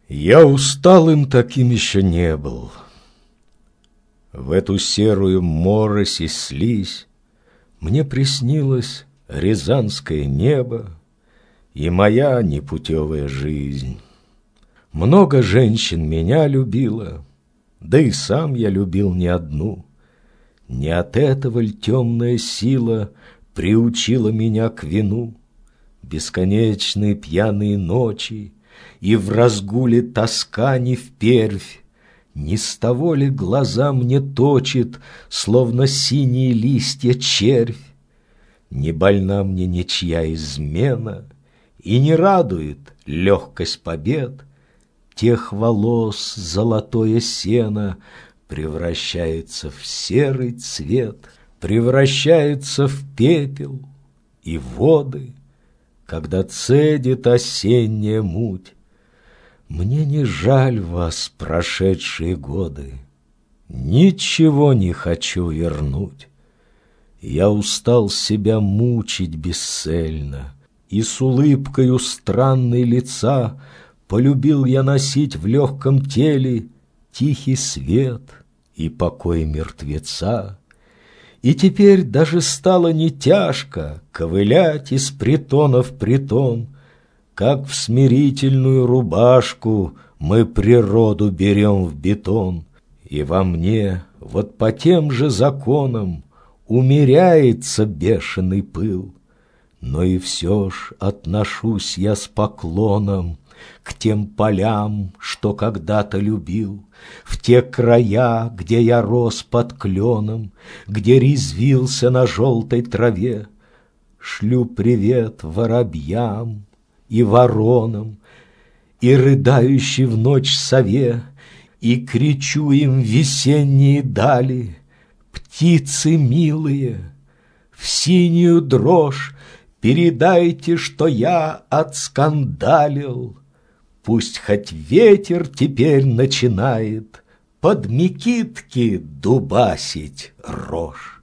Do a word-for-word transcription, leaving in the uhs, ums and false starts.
Я усталым таким еще не был. В эту серую морось и слизь мне приснилось рязанское небо и моя непутевая жизнь. Много женщин меня любило, да и сам я любил не одну. Не от этого ль темная сила приучила меня к вину? Бесконечные пьяные ночи и в разгуле тоска не впервь, не с того ли глаза мне точит, словно синие листья червь? Не больна мне ничья измена, и не радует легкость побед. Тех волос золотое сено превращается в серый цвет, превращается в пепел и воды, когда цедит осенняя муть. Мне не жаль вас, прошедшие годы, ничего не хочу вернуть. Я устал себя мучить бесцельно, и с улыбкою странной лица полюбил я носить в легком теле тихий свет и покой мертвеца. И теперь даже стало не тяжко ковылять из притона в притон, как в смирительную рубашку мы природу берем в бетон. И во мне вот по тем же законам умеряется бешеный пыл. Но и все ж отношусь я с поклоном к тем полям, что когда-то любил, в те края, где я рос под кленом, где резвился на желтой траве. Шлю привет воробьям и воронам, и рыдающей в ночь сове, и кричу им в весенние дали: птицы милые, в синюю дрожь передайте, что я отскандалил. Пусть хоть ветер теперь начинает под мекитки дубасить рожь.